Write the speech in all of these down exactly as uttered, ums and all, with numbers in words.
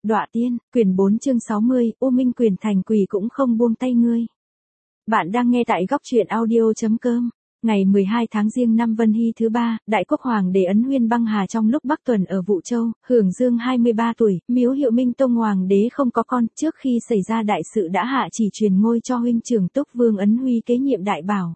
Đọa tiên, quyển bốn chương sáu mươi, U Minh quyền thành quỷ cũng không buông tay ngươi. Bạn đang nghe tại góc truyện audio chấm com. Ngày mười hai tháng Giêng năm Vân Hy thứ ba, Đại Quốc Hoàng đế Ấn Nguyên băng hà trong lúc Bắc Tuần ở Vũ Châu, hưởng dương hai mươi ba tuổi, Miếu Hiệu Minh Tông Hoàng đế không có con, trước khi xảy ra đại sự đã hạ chỉ truyền ngôi cho huynh trưởng Túc Vương Ấn Huy kế nhiệm đại bảo.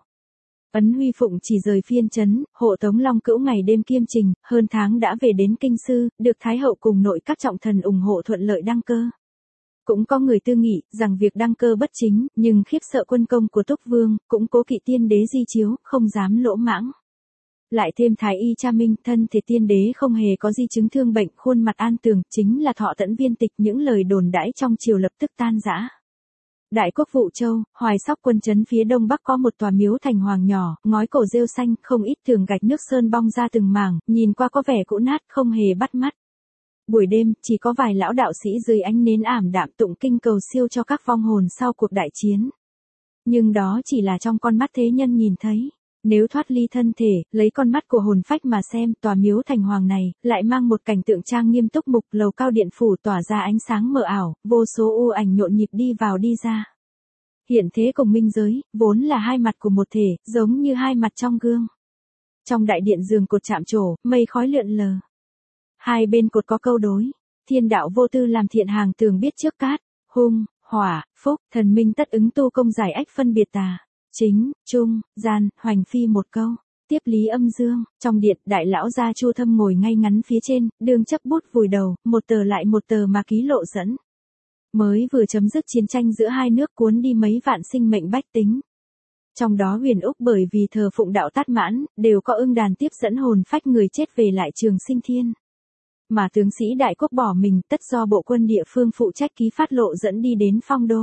Ấn Huy phụng chỉ rời phiên trấn, hộ tống Long Cữu ngày đêm kiêm trình, hơn tháng đã về đến kinh sư, được Thái hậu cùng nội các trọng thần ủng hộ thuận lợi đăng cơ. Cũng có người tư nghị rằng việc đăng cơ bất chính, nhưng khiếp sợ quân công của Túc Vương, cũng cố kỵ tiên đế di chiếu, không dám lỗ mãng. Lại thêm Thái y tra minh, thân thể tiên đế không hề có di chứng thương bệnh, khuôn mặt an tường, chính là Thọ Tẫn viên tịch, những lời đồn đãi trong triều lập tức tan rã. Đại quốc Vũ Châu, Hoài Sóc quân trấn phía đông bắc có một tòa miếu thành hoàng nhỏ, ngói cổ rêu xanh, không ít tường gạch nước sơn bong ra từng mảng, nhìn qua có vẻ cũ nát, không hề bắt mắt. Buổi đêm, chỉ có vài lão đạo sĩ dưới ánh nến ảm đạm tụng kinh cầu siêu cho các vong hồn sau cuộc đại chiến. Nhưng đó chỉ là trong con mắt thế nhân nhìn thấy. Nếu thoát ly thân thể, lấy con mắt của hồn phách mà xem, tòa miếu thành hoàng này, lại mang một cảnh tượng trang nghiêm túc mục, lầu cao điện phủ tỏa ra ánh sáng mờ ảo, vô số u ảnh nhộn nhịp đi vào đi ra. Hiện thế cùng minh giới, vốn là hai mặt của một thể, giống như hai mặt trong gương. Trong đại điện giường cột chạm trổ, mây khói lượn lờ. Hai bên cột có câu đối, thiên đạo vô tư làm thiện hàng tường biết trước cát, hung, hỏa, phúc, thần minh tất ứng tu công giải ách phân biệt tà, chính, trung, gian, hoành phi một câu, tiếp lý âm dương. Trong điện, đại lão gia Chu Thâm ngồi ngay ngắn phía trên, đường chấp bút vùi đầu, một tờ lại một tờ mà ký lộ dẫn. Mới vừa chấm dứt chiến tranh giữa hai nước cuốn đi mấy vạn sinh mệnh bách tính. Trong đó Huyền Úc bởi vì thờ phụng đạo Tát Mãn, đều có ưng đàn tiếp dẫn hồn phách người chết về lại trường sinh thiên. Mà tướng sĩ đại quốc bỏ mình, tất do bộ quân địa phương phụ trách ký phát lộ dẫn đi đến phong đô.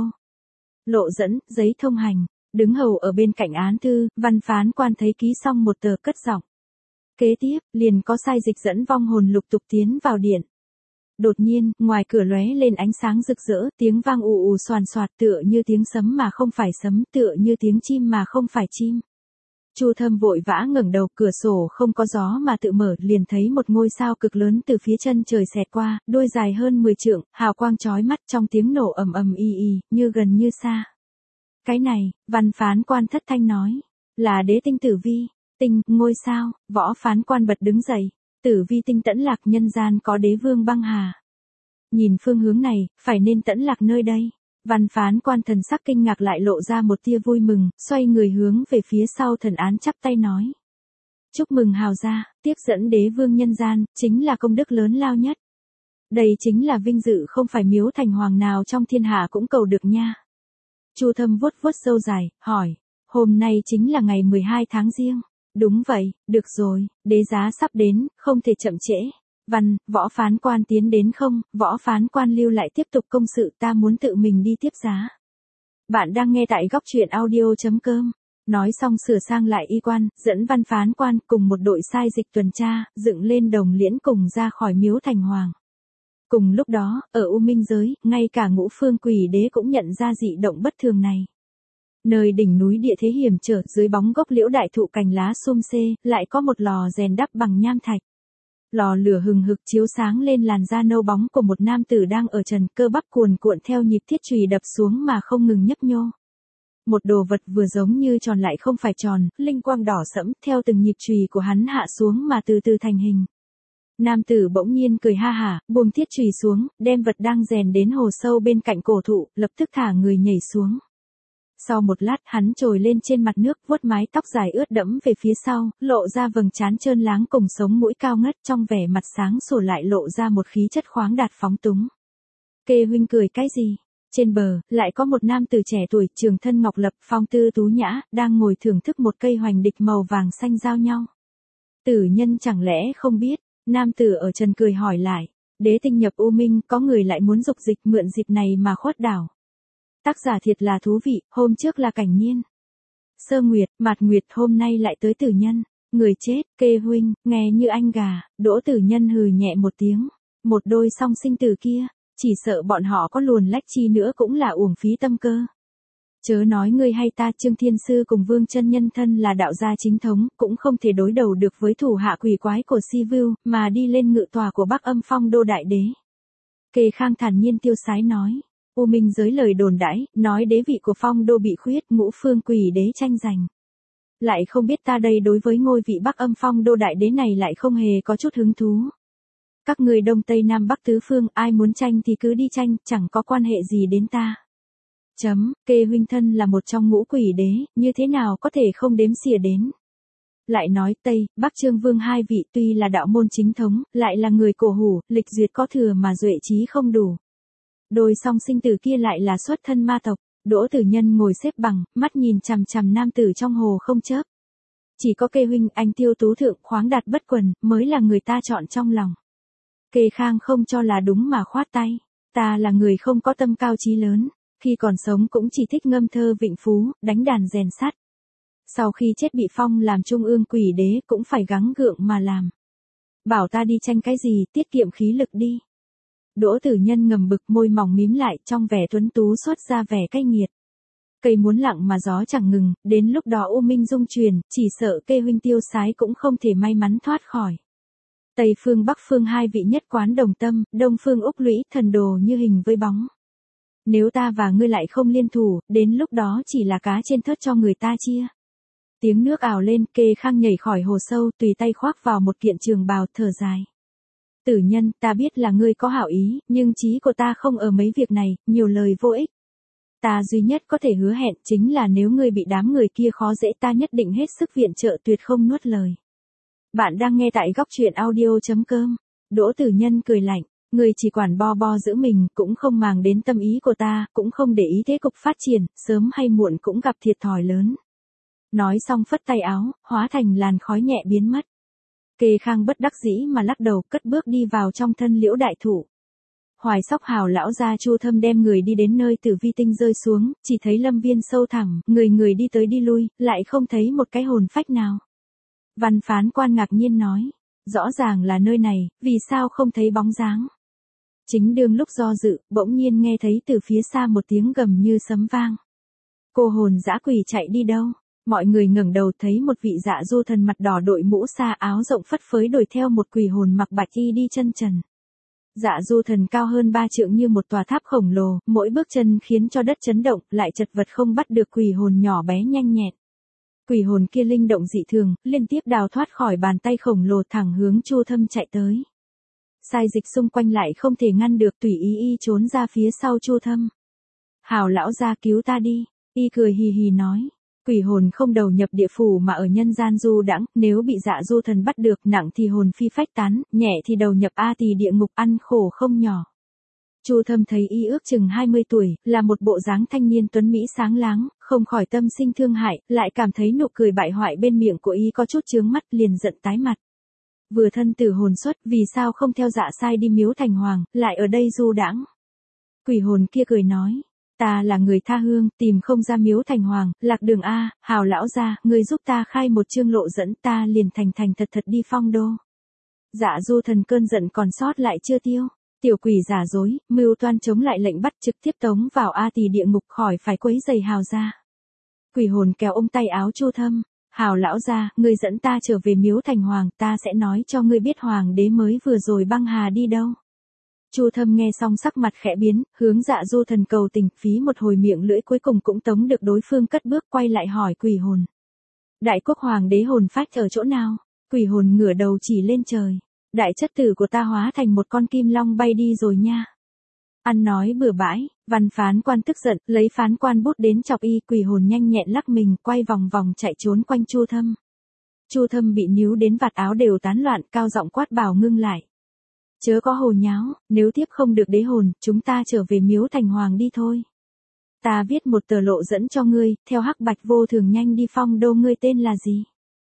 Lộ dẫn, giấy thông hành, đứng hầu ở bên cạnh án thư, văn phán quan thấy ký xong một tờ cất giọng. Kế tiếp, liền có sai dịch dẫn vong hồn lục tục tiến vào điện. Đột nhiên, ngoài cửa lóe lên ánh sáng rực rỡ, tiếng vang ù ù xoàn xoạt tựa như tiếng sấm mà không phải sấm, tựa như tiếng chim mà không phải chim. Chu Thâm vội vã ngẩng đầu, cửa sổ không có gió mà tự mở, liền thấy một ngôi sao cực lớn từ phía chân trời xẹt qua, đôi dài hơn mười trượng, hào quang chói mắt, trong tiếng nổ ầm ầm y y, như gần như xa. Cái này, văn phán quan thất thanh nói, là đế tinh Tử Vi. Tinh, ngôi sao. Võ phán quan bật đứng dậy, Tử Vi tinh tẫn lạc, nhân gian có đế vương băng hà. Nhìn phương hướng này, phải nên tẫn lạc nơi đây. Văn phán quan thần sắc kinh ngạc lại lộ ra một tia vui mừng, xoay người hướng về phía sau thần án chắp tay nói. Chúc mừng hào gia, tiếp dẫn đế vương nhân gian, chính là công đức lớn lao nhất. Đây chính là vinh dự không phải miếu thành hoàng nào trong thiên hạ cũng cầu được nha. Chu Thâm vuốt vuốt râu dài, hỏi, hôm nay chính là ngày mười hai tháng Giêng. Đúng vậy, được rồi, đế giá sắp đến, không thể chậm trễ. Văn, võ phán quan tiến đến không, võ phán quan lưu lại tiếp tục công sự, ta muốn tự mình đi tiếp giá. Bạn đang nghe tại góc truyện audio chấm com. Nói xong sửa sang lại y quan, dẫn văn phán quan cùng một đội sai dịch tuần tra, dựng lên đồng liễn cùng ra khỏi miếu thành hoàng. Cùng lúc đó, ở U Minh giới, ngay cả Ngũ Phương Quỷ Đế cũng nhận ra dị động bất thường này. Nơi đỉnh núi địa thế hiểm trở, dưới bóng gốc liễu đại thụ cành lá xum xê, lại có một lò rèn đắp bằng nham thạch. Lò lửa hừng hực chiếu sáng lên làn da nâu bóng của một nam tử đang ở trần, cơ bắp cuồn cuộn theo nhịp thiết chùy đập xuống mà không ngừng nhấp nhô. Một đồ vật vừa giống như tròn lại không phải tròn, linh quang đỏ sẫm, theo từng nhịp chùy của hắn hạ xuống mà từ từ thành hình. Nam tử bỗng nhiên cười ha hả, buông thiết chùy xuống, đem vật đang rèn đến hồ sâu bên cạnh cổ thụ, lập tức thả người nhảy xuống. Sau một lát, hắn trồi lên trên mặt nước, vuốt mái tóc dài ướt đẫm về phía sau, lộ ra vầng trán trơn láng cùng sống mũi cao ngất, trong vẻ mặt sáng sủa lại lộ ra một khí chất khoáng đạt phóng túng. Kê huynh cười cái gì? Trên bờ, lại có một nam tử trẻ tuổi, trường thân ngọc lập, phong tư tú nhã, đang ngồi thưởng thức một cây hoành địch màu vàng xanh giao nhau. Tử nhân chẳng lẽ không biết? Nam tử ở trần cười hỏi lại. Đế tinh nhập U Minh, có người lại muốn dục dịch mượn dịp này mà khuất đảo. Tác giả thiệt là thú vị, hôm trước là Cảnh Nhiên. Sơ Nguyệt, Mạt Nguyệt, hôm nay lại tới Tử Nhân. Người chết, Kê huynh, nghe như anh gà. Đỗ Tử Nhân hừ nhẹ một tiếng. Một đôi song sinh tử kia, chỉ sợ bọn họ có luồn lách chi nữa cũng là uổng phí tâm cơ. Chớ nói ngươi hay ta, Trương Thiên Sư cùng Vương Chân Nhân thân là đạo gia chính thống, cũng không thể đối đầu được với thủ hạ quỷ quái của Si Vưu, mà đi lên ngự tòa của Bắc Âm Phong Đô Đại Đế. Kề Khang thản nhiên tiêu sái nói. U Minh giới lời đồn đãi, nói đế vị của Phong Đô bị khuyết, ngũ phương quỷ đế tranh giành. Lại không biết ta đây đối với ngôi vị Bắc Âm Phong Đô đại đế này lại không hề có chút hứng thú. Các người Đông Tây Nam Bắc tứ phương, ai muốn tranh thì cứ đi tranh, chẳng có quan hệ gì đến ta. Chấm, Kê huynh thân là một trong ngũ quỷ đế, như thế nào có thể không đếm xỉa đến. Lại nói Tây, Bắc Trương Vương hai vị tuy là đạo môn chính thống, lại là người cổ hủ, lịch duyệt có thừa mà duệ trí không đủ. Đôi song sinh tử kia lại là xuất thân ma tộc. Đỗ Tử Nhân ngồi xếp bằng, mắt nhìn chằm chằm nam tử trong hồ không chớp. Chỉ có Kê huynh anh tiêu tú thượng khoáng đạt bất quần, mới là người ta chọn trong lòng. Kê Khang không cho là đúng mà khoát tay. Ta là người không có tâm cao chí lớn, khi còn sống cũng chỉ thích ngâm thơ vịnh phú, đánh đàn rèn sắt. Sau khi chết bị phong làm trung ương quỷ đế cũng phải gắng gượng mà làm. Bảo ta đi tranh cái gì, tiết kiệm khí lực đi. Đỗ Tử Nhân ngầm bực, môi mỏng mím lại, trong vẻ tuấn tú xuất ra vẻ cay nghiệt. Cây muốn lặng mà gió chẳng ngừng, đến lúc đó U Minh dung truyền, chỉ sợ Kê huynh tiêu sái cũng không thể may mắn thoát khỏi. Tây phương Bắc phương hai vị nhất quán đồng tâm, Đông phương Úc Lũy, thần đồ như hình với bóng. Nếu ta và ngươi lại không liên thủ, đến lúc đó chỉ là cá trên thớt cho người ta chia. Tiếng nước ào lên, Kê Khang nhảy khỏi hồ sâu, tùy tay khoác vào một kiện trường bào, thở dài. Tử Nhân, ta biết là ngươi có hảo ý, nhưng trí của ta không ở mấy việc này, nhiều lời vô ích. Ta duy nhất có thể hứa hẹn chính là nếu ngươi bị đám người kia khó dễ ta nhất định hết sức viện trợ, tuyệt không nuốt lời. Bạn đang nghe tại góc truyện audio chấm com. Đỗ Tử Nhân cười lạnh, ngươi chỉ quản bo bo giữ mình, cũng không màng đến tâm ý của ta, cũng không để ý thế cục phát triển, sớm hay muộn cũng gặp thiệt thòi lớn. Nói xong phất tay áo, hóa thành làn khói nhẹ biến mất. Kê Khang bất đắc dĩ mà lắc đầu, cất bước đi vào trong thân liễu đại thụ. Hoài Sóc Hào lão gia Chu Thâm đem người đi đến nơi Tử Vi tinh rơi xuống, chỉ thấy lâm viên sâu thẳm, người người đi tới đi lui, lại không thấy một cái hồn phách nào. Văn phán quan ngạc nhiên nói, rõ ràng là nơi này, vì sao không thấy bóng dáng. Chính đương lúc do dự, bỗng nhiên nghe thấy từ phía xa một tiếng gầm như sấm vang. Cô hồn dã quỷ chạy đi đâu? Mọi người ngẩng đầu thấy một vị Dạ Du thần mặt đỏ đội mũ sa áo rộng phất phới đuổi theo một quỷ hồn mặc bạch y đi chân trần. Dạ Du thần cao hơn ba trượng như một tòa tháp khổng lồ, mỗi bước chân khiến cho đất chấn động, lại chật vật không bắt được quỷ hồn nhỏ bé nhanh nhẹn. Quỷ hồn kia linh động dị thường, liên tiếp đào thoát khỏi bàn tay khổng lồ thẳng hướng Chu Thâm chạy tới. Sai dịch xung quanh lại không thể ngăn được, tùy ý y trốn ra phía sau Chu Thâm. Hào lão gia cứu ta đi, y cười hì hì nói. Quỷ hồn không đầu nhập địa phủ mà ở nhân gian du đãng, nếu bị Dạ Du thần bắt được, nặng thì hồn phi phách tán, nhẹ thì đầu nhập A Tỳ địa ngục, ăn khổ không nhỏ. Chu Thâm thấy y ước chừng hai mươi tuổi, là một bộ dáng thanh niên tuấn mỹ sáng láng, không khỏi tâm sinh thương hại, lại cảm thấy nụ cười bại hoại bên miệng của y có chút chướng mắt, liền giận tái mặt. Vừa thân tử hồn xuất, vì sao không theo Dạ sai đi Miếu Thành Hoàng, lại ở đây du đãng? Quỷ hồn kia cười nói. Ta là người tha hương, tìm không ra Miếu Thành Hoàng, lạc đường A, Hào lão gia, người giúp ta khai một chương lộ dẫn, ta liền thành thành thật thật đi Phong Đô. Dạ Du thần cơn giận còn sót lại chưa tiêu. Tiểu quỷ giả dối, mưu toan chống lại lệnh bắt, trực tiếp tống vào A Tỳ địa ngục, khỏi phải quấy giày Hào gia. Quỷ hồn kéo ống tay áo Chu Thâm. Hào lão gia, ngươi dẫn ta trở về Miếu Thành Hoàng, ta sẽ nói cho ngươi biết hoàng đế mới vừa rồi băng hà đi đâu. Chu Thâm nghe xong sắc mặt khẽ biến, hướng Dạ Du thần cầu tình, phí một hồi miệng lưỡi cuối cùng cũng tống được đối phương, cất bước quay lại hỏi quỷ hồn. Đại quốc hoàng đế hồn phách ở chỗ nào? Quỷ hồn ngửa đầu chỉ lên trời. Đại chất tử của ta hóa thành một con kim long bay đi rồi nha. Ăn nói bừa bãi, văn phán quan tức giận, lấy phán quan bút đến chọc y. Quỷ hồn nhanh nhẹn lắc mình, quay vòng vòng chạy trốn quanh Chu Thâm. Chu Thâm bị níu đến vạt áo đều tán loạn, cao giọng quát bảo ngưng lại. Chớ có hồ nháo, nếu tiếp không được đế hồn, chúng ta trở về Miếu Thành Hoàng đi thôi. Ta viết một tờ lộ dẫn cho ngươi, theo hắc bạch vô thường, nhanh đi Phong Đô. Ngươi tên là gì?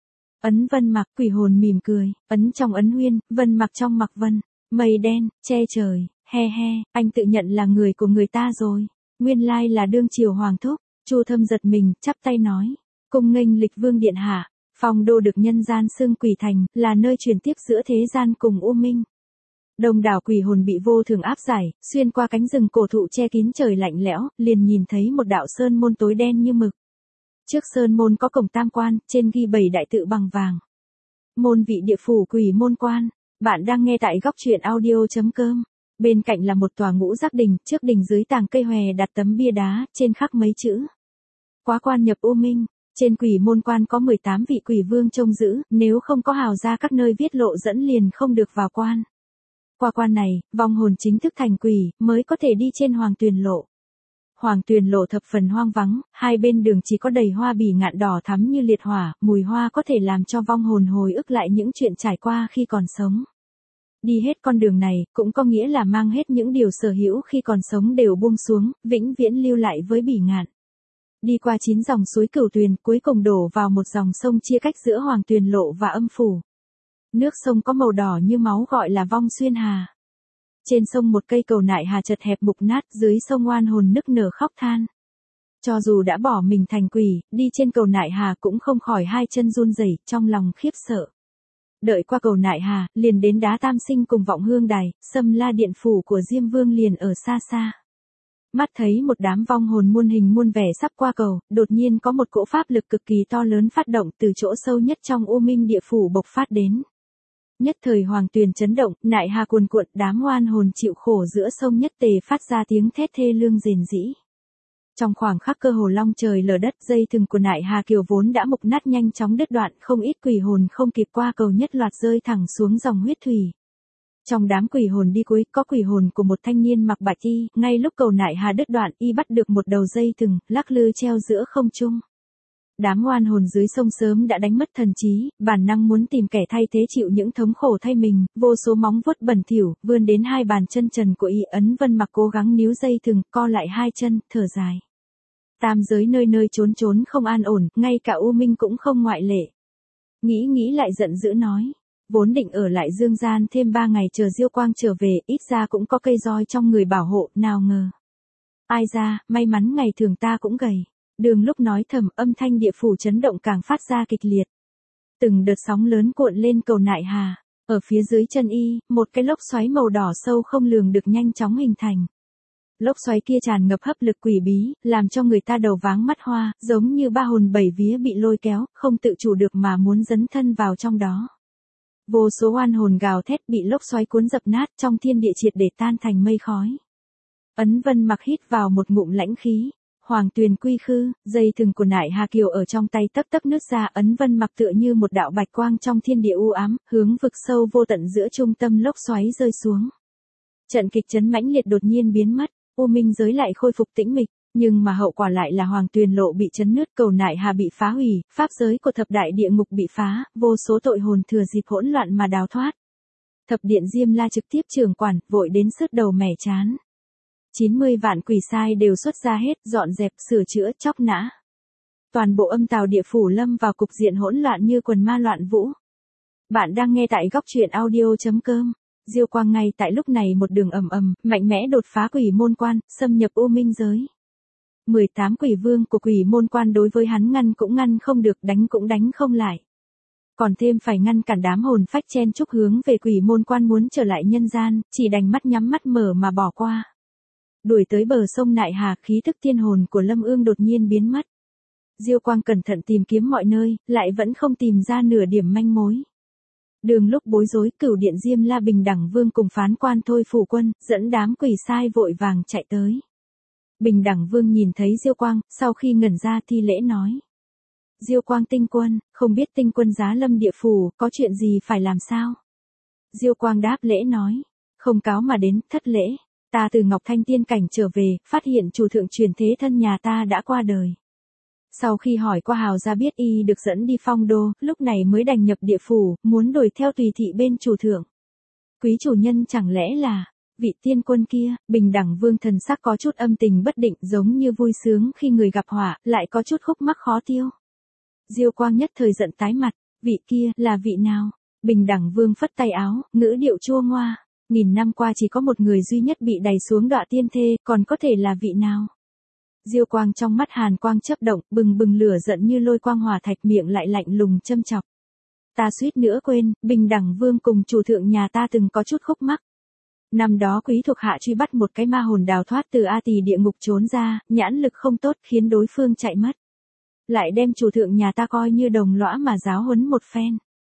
Ấn Vân Mặc. Quỷ hồn mỉm cười, ấn trong ấn Huyên, Vân Mặc trong Mặc Vân. Mây đen, che trời, he he, anh tự nhận là người của người ta rồi. Nguyên lai là đương triều hoàng thúc. Chu Thâm giật mình, chắp tay nói. Cung nghênh lịch vương điện hạ. Phong Đô được nhân gian xưng quỷ thành, là nơi truyền tiếp giữa thế gian cùng U Minh. Đông đảo quỷ hồn bị vô thường áp giải, xuyên qua cánh rừng cổ thụ che kín trời lạnh lẽo, liền nhìn thấy một đạo sơn môn tối đen như mực. Trước sơn môn có cổng tam quan, trên ghi bảy đại tự bằng vàng. Môn vị địa phủ quỷ môn quan. Bạn đang nghe tại góc truyện audio chấm com. Bên cạnh là một tòa ngũ giác đình, trước đình dưới tàng cây hòe đặt tấm bia đá, trên khắc mấy chữ. Quá quan nhập U Minh, trên quỷ môn quan có mười tám vị quỷ vương trông giữ, nếu không có hào gia các nơi viết lộ dẫn liền không được vào quan. Qua quan này, vong hồn chính thức thành quỷ, mới có thể đi trên Hoàng Tuyền Lộ. Hoàng Tuyền Lộ thập phần hoang vắng, hai bên đường chỉ có đầy hoa bỉ ngạn đỏ thắm như liệt hỏa, mùi hoa có thể làm cho vong hồn hồi ức lại những chuyện trải qua khi còn sống. Đi hết con đường này, cũng có nghĩa là mang hết những điều sở hữu khi còn sống đều buông xuống, vĩnh viễn lưu lại với bỉ ngạn. Đi qua chín dòng suối Cửu Tuyền, cuối cùng đổ vào một dòng sông chia cách giữa Hoàng Tuyền Lộ và Âm Phủ. Nước sông có màu đỏ như máu gọi là Vong Xuyên Hà. Trên sông một cây cầu nại hà chật hẹp mục nát, dưới sông oan hồn nức nở khóc than. Cho dù đã bỏ mình thành quỷ, đi trên cầu nại hà cũng không khỏi hai chân run rẩy, trong lòng khiếp sợ. Đợi qua cầu nại hà, liền đến đá Tam Sinh cùng Vọng Hương Đài, Sâm La Điện phủ của Diêm Vương liền ở xa xa. Mắt thấy một đám vong hồn muôn hình muôn vẻ sắp qua cầu, đột nhiên có một cỗ pháp lực cực kỳ to lớn phát động từ chỗ sâu nhất trong U Minh địa phủ bộc phát đến. Nhất thời Hoàng Tuyền chấn động, nại hà cuồn cuộn, đám oan hồn chịu khổ giữa sông nhất tề phát ra tiếng thét thê lương rền rĩ. Trong khoảng khắc cơ hồ long trời lở đất, dây thừng của nại hà kiều vốn đã mục nát nhanh chóng đứt đoạn, không ít quỷ hồn không kịp qua cầu nhất loạt rơi thẳng xuống dòng huyết thủy. Trong đám quỷ hồn đi cuối, có quỷ hồn của một thanh niên mặc bạch y, ngay lúc cầu nại hà đứt đoạn, y bắt được một đầu dây thừng, lắc lư treo giữa không trung. Đám oan hồn dưới sông sớm đã đánh mất thần trí, bản năng muốn tìm kẻ thay thế chịu những thống khổ thay mình, vô số móng vuốt bẩn thỉu vươn đến hai bàn chân trần của y. Ấn Vân Mặc cố gắng níu dây thừng, co lại hai chân, thở dài. Tam giới nơi nơi trốn trốn không an ổn, ngay cả U Minh cũng không ngoại lệ. Nghĩ nghĩ lại giận dữ nói, vốn định ở lại dương gian thêm ba ngày chờ Diêu Quang trở về, ít ra cũng có cây roi trong người bảo hộ, nào ngờ. Ai ra, may mắn ngày thường ta cũng gầy. Đường lúc nói thầm, âm thanh địa phủ chấn động càng phát ra kịch liệt. Từng đợt sóng lớn cuộn lên cầu nại hà, ở phía dưới chân y, một cái lốc xoáy màu đỏ sâu không lường được nhanh chóng hình thành. Lốc xoáy kia tràn ngập hấp lực quỷ bí, làm cho người ta đầu váng mắt hoa, giống như ba hồn bảy vía bị lôi kéo, không tự chủ được mà muốn dấn thân vào trong đó. Vô số oan hồn gào thét bị lốc xoáy cuốn dập nát, trong thiên địa triệt để tan thành mây khói. Ấn Vân Mặc hít vào một ngụm lãnh khí. Hoàng Tuyền quy khư, dây thừng của nại hà kiều ở trong tay tấp tấp nứt ra. Ấn Vân Mặc tựa như một đạo bạch quang trong thiên địa u ám, hướng vực sâu vô tận giữa trung tâm lốc xoáy rơi xuống. Trận kịch chấn mãnh liệt đột nhiên biến mất, U Minh giới lại khôi phục tĩnh mịch, nhưng mà hậu quả lại là Hoàng Tuyền lộ bị chấn nứt, cầu nại hà bị phá hủy, pháp giới của thập đại địa ngục bị phá, vô số tội hồn thừa dịp hỗn loạn mà đào thoát. Thập điện Diêm La trực tiếp trưởng quản, vội đến sứt đầu mẻ chán. chín mươi vạn quỷ sai đều xuất ra hết, dọn dẹp, sửa chữa, chóc nã. Toàn bộ âm tào địa phủ lâm vào cục diện hỗn loạn như quần ma loạn vũ. Bạn đang nghe tại góc truyện audio chấm com. Diêu Quang ngay tại lúc này một đường ầm ầm, mạnh mẽ đột phá quỷ môn quan, xâm nhập U Minh giới. mười tám quỷ vương của quỷ môn quan đối với hắn ngăn cũng ngăn không được, đánh cũng đánh không lại. Còn thêm phải ngăn cản đám hồn phách chen chúc hướng về quỷ môn quan muốn trở lại nhân gian, chỉ đành mắt nhắm mắt mở mà bỏ qua. Đuổi tới bờ sông nại hà, khí tức tiên hồn của Lâm Ương đột nhiên biến mất. Diêu Quang cẩn thận tìm kiếm mọi nơi, lại vẫn không tìm ra nửa điểm manh mối. Đường lúc bối rối, Cửu điện Diêm La Bình Đẳng Vương cùng phán quan Thôi Phủ Quân, dẫn đám quỷ sai vội vàng chạy tới. Bình Đẳng Vương nhìn thấy Diêu Quang, sau khi ngẩn ra thi lễ nói. Diêu Quang tinh quân, không biết tinh quân giá lâm địa phủ, có chuyện gì phải làm sao? Diêu Quang đáp lễ nói, không cáo mà đến, thất lễ. Ta từ Ngọc Thanh Tiên Cảnh trở về, phát hiện chủ thượng truyền thế thân nhà ta đã qua đời. Sau khi hỏi qua hào gia biết y được dẫn đi phong đô, lúc này mới đành nhập địa phủ, muốn đổi theo tùy thị bên chủ thượng. Quý chủ nhân chẳng lẽ là vị tiên quân kia? Bình Đẳng Vương thần sắc có chút âm tình bất định, giống như vui sướng khi người gặp họa, lại có chút khúc mắc khó tiêu. Diêu Quang nhất thời giận tái mặt, vị kia là vị nào? Bình Đẳng Vương phất tay áo, ngữ điệu chua ngoa. Nghìn năm qua chỉ có một người duy nhất bị đày xuống đọa tiên thê, còn có thể là vị nào? Diêu Quang trong mắt hàn quang chớp động, bừng bừng lửa giận như lôi quang hỏa thạch, miệng lại lạnh lùng châm chọc. Ta suýt nữa quên, Bình Đẳng Vương cùng chủ thượng nhà ta từng có chút khúc mắc. Năm đó quý thuộc hạ truy bắt một cái ma hồn đào thoát từ A Tỳ địa ngục trốn ra, nhãn lực không tốt khiến đối phương chạy mất. Lại đem chủ thượng nhà ta coi như đồng lõa mà giáo huấn một phen.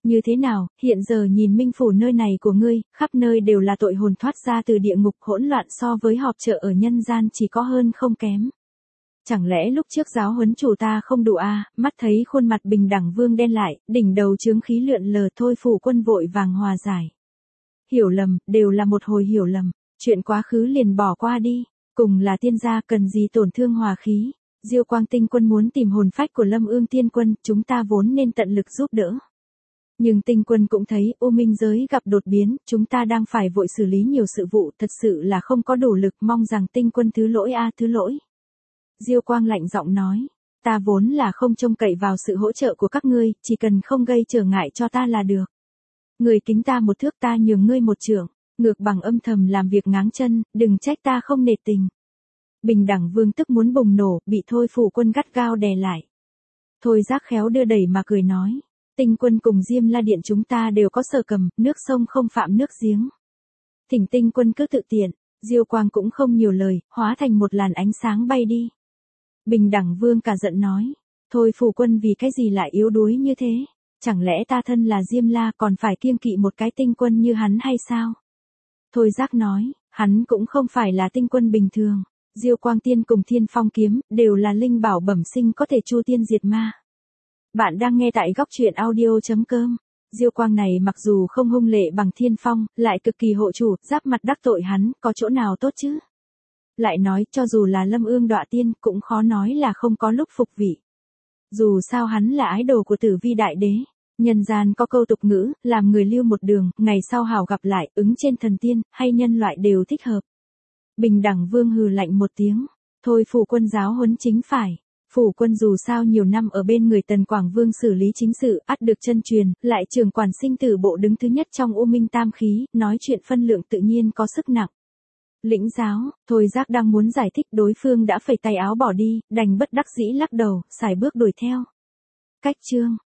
Như thế nào, hiện giờ nhìn minh phủ nơi này của ngươi, khắp nơi đều là tội hồn thoát ra từ địa ngục, hỗn loạn so với họp chợ ở nhân gian chỉ có hơn không kém. Chẳng lẽ lúc trước giáo huấn chủ ta không đủ à, mắt thấy khuôn mặt Bình Đẳng Vương đen lại, đỉnh đầu chướng khí lượn lờ, thôi phủ quân vội vàng hòa giải. Hiểu lầm, đều là một hồi hiểu lầm, chuyện quá khứ liền bỏ qua đi, cùng là tiên gia cần gì tổn thương hòa khí. Diêu Quang Tinh Quân muốn tìm hồn phách của Lâm Ương Tiên Quân, chúng ta vốn nên tận lực giúp đỡ. Nhưng Tinh Quân cũng thấy U Minh giới gặp đột biến, chúng ta đang phải vội xử lý nhiều sự vụ, thật sự là không có đủ lực, mong rằng Tinh Quân thứ lỗi a thứ lỗi. Diêu Quang lạnh giọng nói, ta vốn là không trông cậy vào sự hỗ trợ của các ngươi, chỉ cần không gây trở ngại cho ta là được. Người kính ta một thước ta nhường ngươi một trượng, ngược bằng âm thầm làm việc ngáng chân, đừng trách ta không nể tình. Bình Đẳng Vương tức muốn bùng nổ, bị Thôi phủ quân gắt gao đè lại. Thôi Giác khéo đưa đẩy mà cười nói, Tinh Quân cùng Diêm La Điện chúng ta đều có sở cầm, nước sông không phạm nước giếng. Thỉnh Tinh Quân cứ tự tiện. Diêu Quang cũng không nhiều lời, hóa thành một làn ánh sáng bay đi. Bình Đẳng Vương cả giận nói, thôi phủ quân vì cái gì lại yếu đuối như thế, chẳng lẽ ta thân là Diêm La còn phải kiêng kỵ một cái tinh quân như hắn hay sao? Thôi Giác nói, hắn cũng không phải là tinh quân bình thường, Diêu Quang Tiên cùng Thiên Phong Kiếm, đều là linh bảo bẩm sinh có thể chu tiên diệt ma. Bạn đang nghe tại góc truyện audio chấm com. Diêu Quang này mặc dù không hung lệ bằng Thiên Phong, lại cực kỳ hộ chủ, giáp mặt đắc tội hắn, có chỗ nào tốt chứ? Lại nói, cho dù là Lâm Ương đọa tiên, cũng khó nói là không có lúc phục vị. Dù sao hắn là ái đồ của Tử Vi Đại Đế. Nhân gian có câu tục ngữ, làm người lưu một đường, ngày sau hảo gặp lại, ứng trên thần tiên, hay nhân loại đều thích hợp. Bình Đẳng Vương hừ lạnh một tiếng, thôi phủ quân giáo huấn chính phải. Phủ quân dù sao nhiều năm ở bên người Tần Quảng Vương xử lý chính sự, ắt được chân truyền, lại trưởng quản sinh tử bộ đứng thứ nhất trong U Minh Tam Khí, nói chuyện phân lượng tự nhiên có sức nặng. Lĩnh giáo, Thôi Giác đang muốn giải thích, đối phương đã phẩy tay áo bỏ đi, đành bất đắc dĩ lắc đầu, xài bước đuổi theo. Cách chương